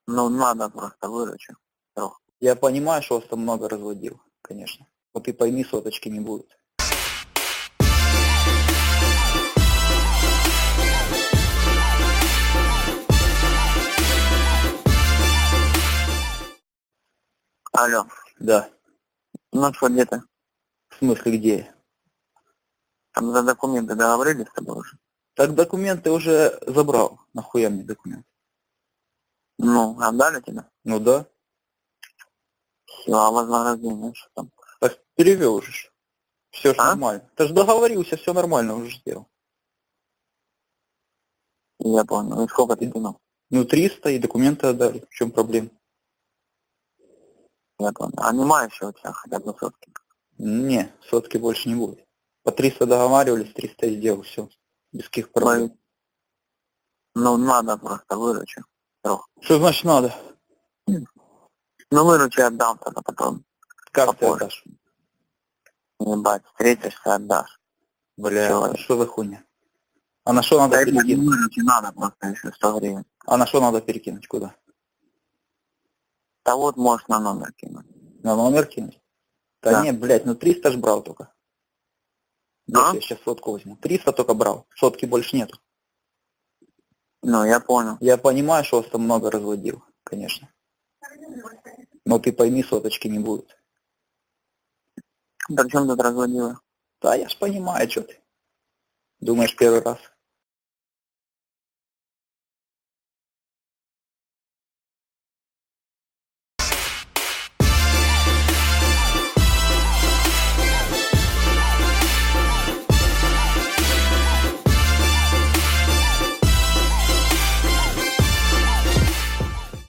Ну, надо просто выручить. Я понимаю, что вас там много разводил, конечно. Но ты пойми, соточки не будет. Алло. Да. Ну что, где ты? В смысле, где я? Там за документы договорились с тобой уже? Так документы уже забрал. Нахуя мне документы? Ну, отдали тебе? Ну да. Все, а вознаграждение что там? Так перевел уже. Все ж А? нормально. Ты же договорился, все нормально уже сделал. Я понял. И сколько ты кинул? Ну 300 и документы отдали. В чем проблема? Я понял. А нема еще у тебя хотя бы сотки? Не, сотки больше не будет. По 300 договаривались, 300 и сделал, все. Без каких проблем. Ну, надо просто выручить. Что значит надо? Ну, выручи отдам тогда потом. Как ты Попозже. отдашь? Ебать, встретишься, отдашь. Бля, Всё. что за хуйня? А на что надо Да, перекинуть? выручи надо просто еще 100 гривен. А на что надо перекинуть? Куда? Да вот можешь на номер кинуть. На номер кинуть? Да, Да. нет, блядь, ну 300 ж брал только. А? Я сейчас сотку возьму. 300 только брал. Сотки больше нету. Ну, я понял. Я понимаю, что вас там много разводил, конечно. Но ты пойми, соточки не будет. При чем тут разводила? Да, я ж понимаю, что ты. Думаешь, первый раз.